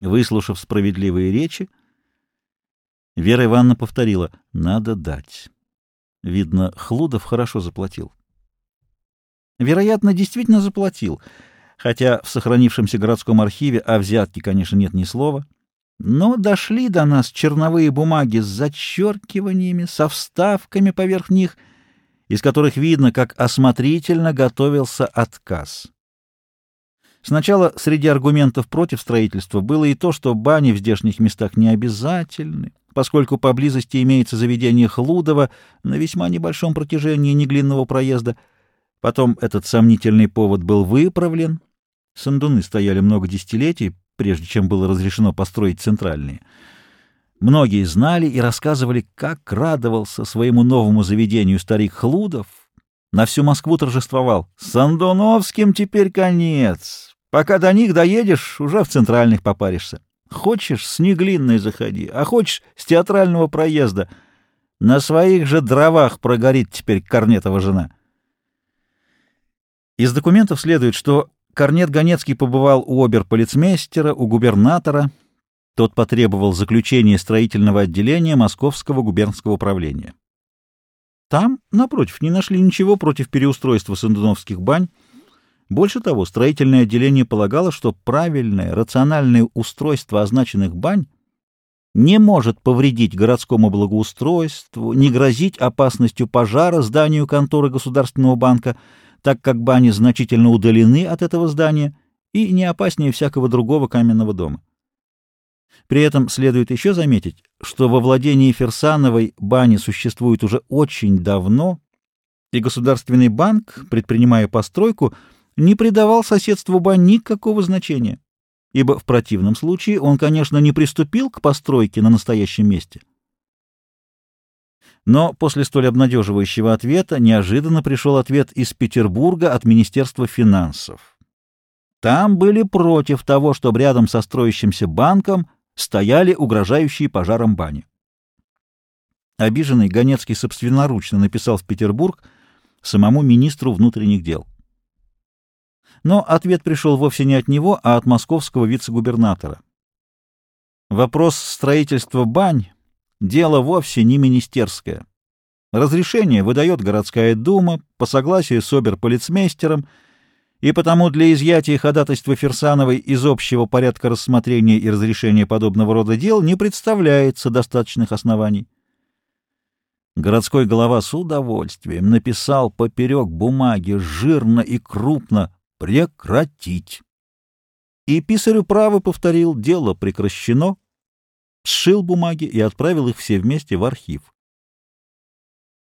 Выслушав справедливые речи, Вера Ивановна повторила: «Надо дать». Видно, Хлудов хорошо заплатил. Вероятно, действительно заплатил, хотя в сохранившемся городском архиве о взятке, конечно, нет ни слова. Но дошли до нас черновые бумаги с зачеркиваниями, со вставками поверх них, из которых видно, как осмотрительно готовился отказ. Сначала среди аргументов против строительства было и то, что бани в здешних местах не обязательны, поскольку поблизости имеется заведение Хлудова на весьма небольшом протяжении неглинного проезда. Потом этот сомнительный повод был выправлен. Сандуны стояли много десятилетий, прежде чем было разрешено построить центральные. Многие знали и рассказывали, как радовался своему новому заведению старик Хлудов. На всю Москву торжествовал: «Сандуновским теперь конец. Пока до них доедешь, уже в центральных попаришься. Хочешь, с Неглинной заходи, а хочешь, с театрального проезда. На своих же дровах прогорит теперь Корнетова жена». Из документов следует, что Корнет Ганецкий побывал у оберполицмейстера, у губернатора. Тот потребовал заключения строительного отделения Московского губернского управления. Там, напротив, не нашли ничего против переустройства сандуновских бань. Больше того, строительное отделение полагало, что правильное, рациональное устройство означенных бань не может повредить городскому благоустройству, не грозить опасностью пожара зданию конторы Государственного банка, так как бани значительно удалены от этого здания и не опаснее всякого другого каменного дома. При этом следует еще заметить, что во владении Фирсановой бани существуют уже очень давно, и Государственный банк, предпринимая постройку, не придавал соседству бань никакого значения, ибо в противном случае он, конечно, не приступил к постройке на настоящем месте. Но после столь обнадеживающего ответа неожиданно пришел ответ из Петербурга от Министерства финансов. Там были против того, чтобы рядом со строящимся банком стояли угрожающие пожаром бани. Обиженный Ганецкий собственноручно написал в Петербург самому министру внутренних дел. Но ответ пришел вовсе не от него, а от московского вице-губернатора. Вопрос строительства бань — дело вовсе не министерское. Разрешение выдает городская дума по согласию с оберполицмейстером, и потому для изъятия ходатайства Фирсановой из общего порядка рассмотрения и разрешения подобного рода дел не представляется достаточных оснований. Городской голова с удовольствием написал поперек бумаги жирно и крупно: «Прекратить». И писарю право повторил: дело прекращено, сшил бумаги и отправил их все вместе в архив.